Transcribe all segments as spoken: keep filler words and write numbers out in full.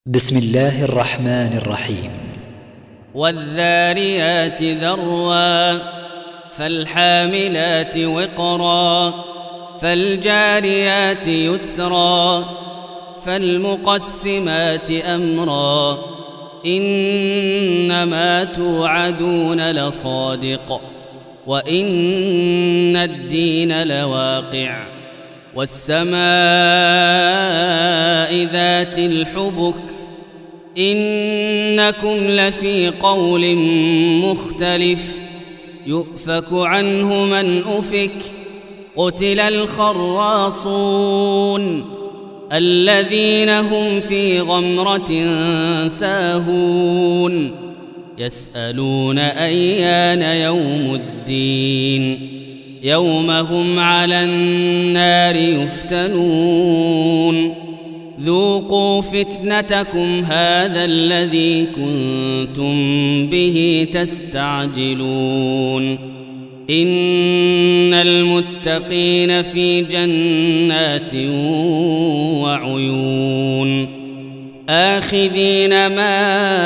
بسم الله الرحمن الرحيم. والذاريات ذروا فالحاملات وقرا فالجاريات يسرا فالمقسمات أمرا إنما توعدون لصادق وإن الدين لواقع والسماء ذات الحبك إنكم لفي قول مختلف يؤفك عنه من أفك قتل الخراصون الذين هم في غمرة ساهون يسألون أيان يوم الدين يوم هم على النار يفتنون ذوقوا فتنتكم هذا الذي كنتم به تستعجلون إن المتقين في جنات وعيون آخذين ما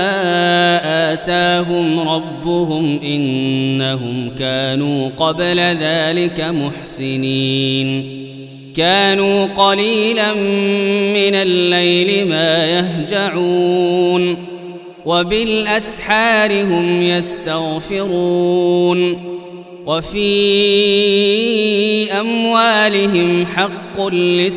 آتاهم ربهم إنهم كانوا قبل ذلك محسنين كانوا قليلا من الليل ما يهجعون وبالأسحار هم يستغفرون وفي أموالهم حق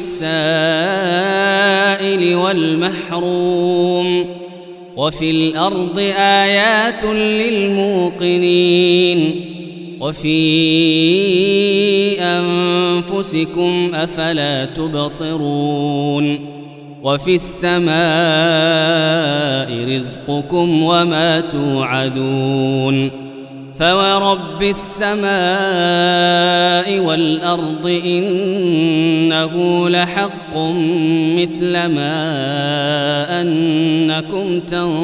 للسائل والمحروم وفي الأرض آيات للموقنين وفي أنفسكم أفلا تبصرون وفي السماء رزقكم وما توعدون فورب السماء والأرض إنه لحق مثل ما أنكم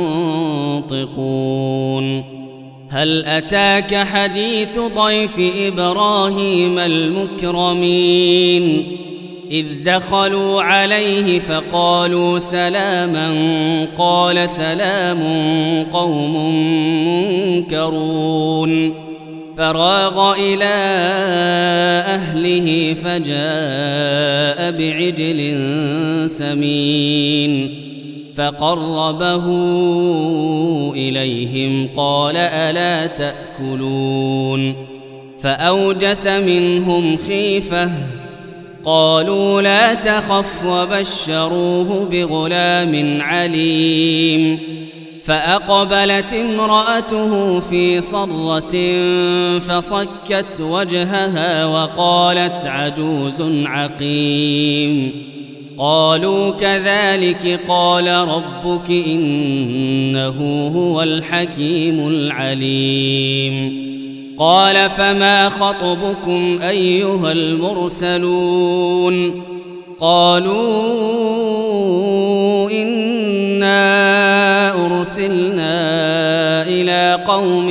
تنطقون هل أتاك حديث ضيف إبراهيم المكرمين إذ دخلوا عليه فقالوا سلاما قال سلام قوم منكرون فراغ إلى أهله فجاء بعجل سمين فقربه إليهم قال ألا تأكلون فأوجس منهم خيفة قالوا لا تخف وبشروه بغلام عليم فأقبلت امرأته في صرة فصكت وجهها وقالت عجوز عقيم قالوا كذلك قال ربك إنه هو الحكيم العليم قال فما خطبكم أيها المرسلون قالوا إنا أرسلنا إلى قوم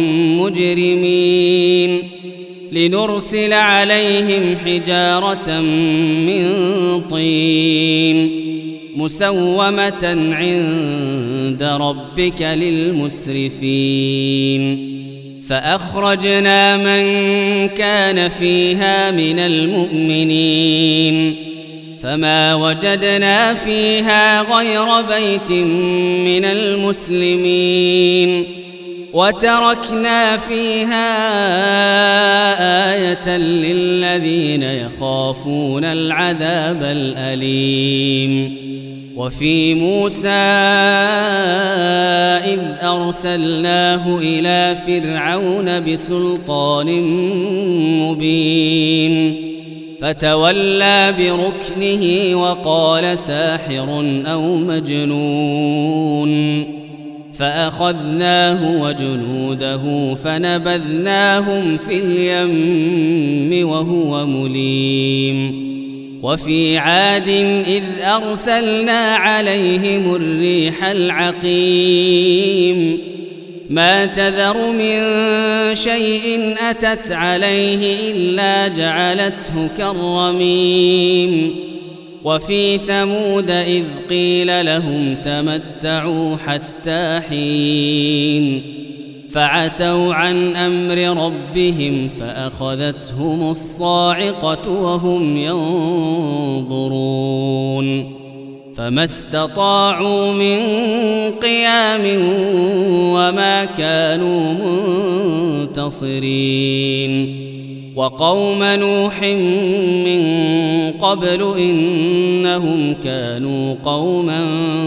مجرمين لنرسل عليهم حجارة من طين مسومة عند ربك للمسرفين فأخرجنا من كان فيها من المؤمنين فما وجدنا فيها غير بيت من المسلمين وتركنا فيها آية للذين يخافون العذاب الأليم وفي موسى إذ أرسلناه إلى فرعون بسلطان مبين فتولى بركنه وقال ساحر أو مجنون فأخذناه وجنوده فنبذناهم في اليم وهو مليم وفي عاد إذ أرسلنا عليهم الريح العقيم ما تذر من شيء أتت عليه إلا جعلته كالرميم وفي ثمود إذ قيل لهم تمتعوا حتى حين فعتوا عن أمر ربهم فأخذتهم الصاعقة وهم ينظرون فما استطاعوا من قيام وما كانوا منتصرين وقوم نوح من قبل إنهم كانوا قوما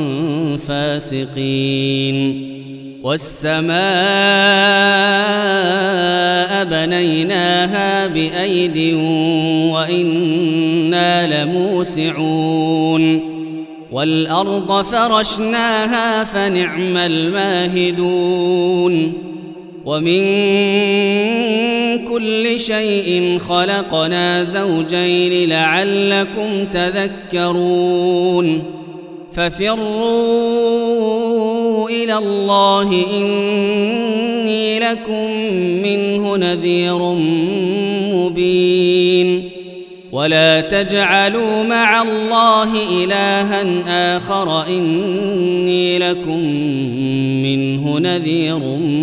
فاسقين والسماء بنيناها بأيد وإنا لموسعون والأرض فرشناها فنعم الماهدون ومن كل شيء خلقنا زوجين لعلكم تذكرون ففروا إلى الله إني لكم منه نذير مبين ولا تجعلوا مع الله إلها آخر إني لكم منه نذير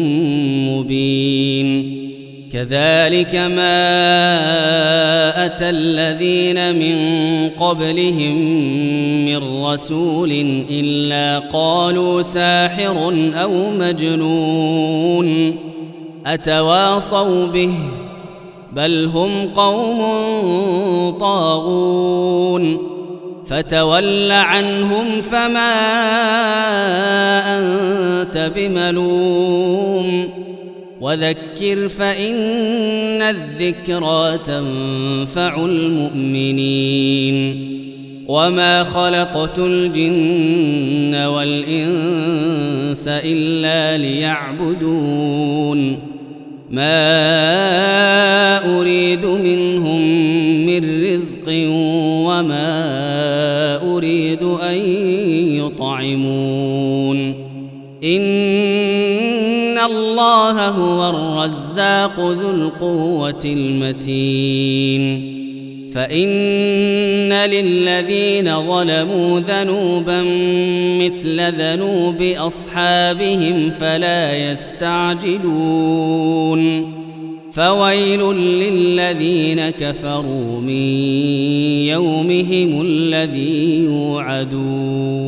مبين كذلك ما أتى الذين من قبلهم من رسول إلا قالوا ساحر أو مجنون أتواصوا به بل هم قوم طاغون فتول عنهم فما أنت بملوم وذكر فإن الذكرى تنفع المؤمنين وما خلقت الجن والإنس إلا ليعبدون ما أريد منهم من رزق وما أريد أن يطعمون إن الله هو الرزاق ذو القوة المتين فإن للذين ظلموا ذنوبا مثل ذنوب أصحابهم فلا يستعجلون فويل للذين كفروا من يومهم الذي يوعدون